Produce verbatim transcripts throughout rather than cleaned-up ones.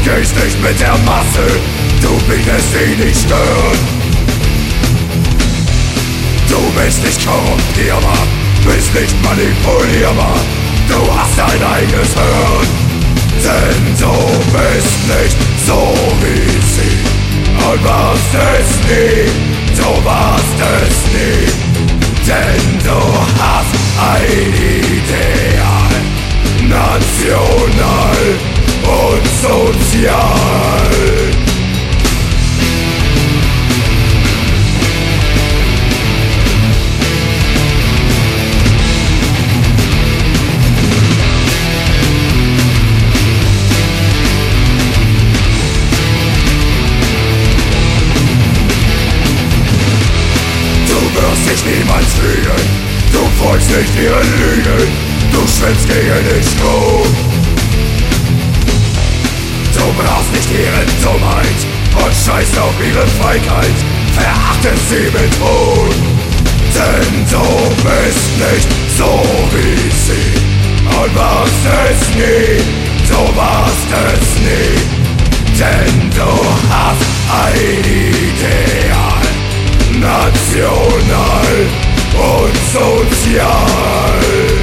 gehst nicht mit der Masse, du bietest sie nicht stören. Du bist nicht korrumpierbar, bist nicht manipulierbar, du hast dein eigenes Hirn. Denn du bist nicht so wie sie und warst es nie, du warst es nie. Denn du hast ein Ideal, national und sozial. Du wirst dich niemals fühlen, du folgst nicht ihren Lügen, du schwimmst gegen den Strom. Du brauchst nicht ihre Dummheit und scheißt auf ihre Feigheit, verachtest sie mit Hohn. Denn du bist nicht so wie sie und warst es nie, du warst es nie. Denn du hast ein Ideal, national und sozial.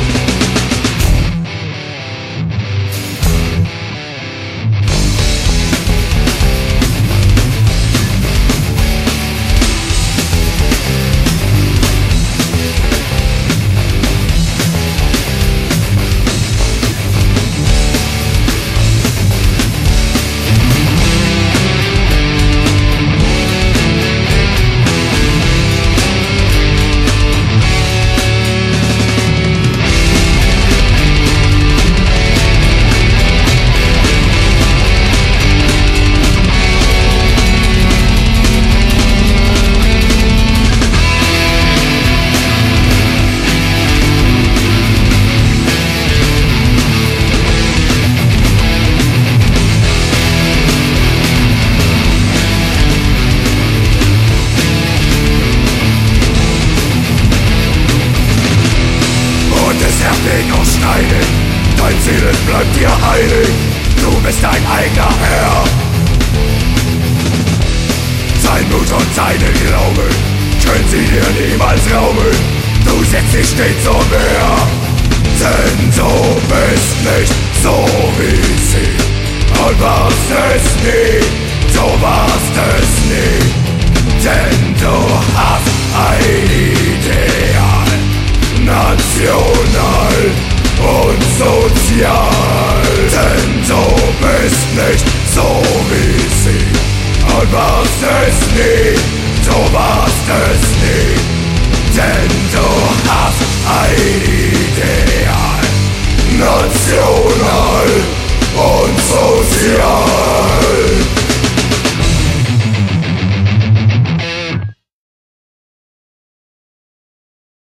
Dein Ziel bleibt dir heilig, du bist dein eigener Herr. Dein Mut und deinen Glauben können sie dir niemals rauben, du setzt dich stets zur Wehr. Denn du bist nicht so wie sie und warst es nie, du warst es nie. Denn du hast ein Ideal, national und sozial. Denn du bist nicht so wie sie und warst es nie, du warst es nie. Denn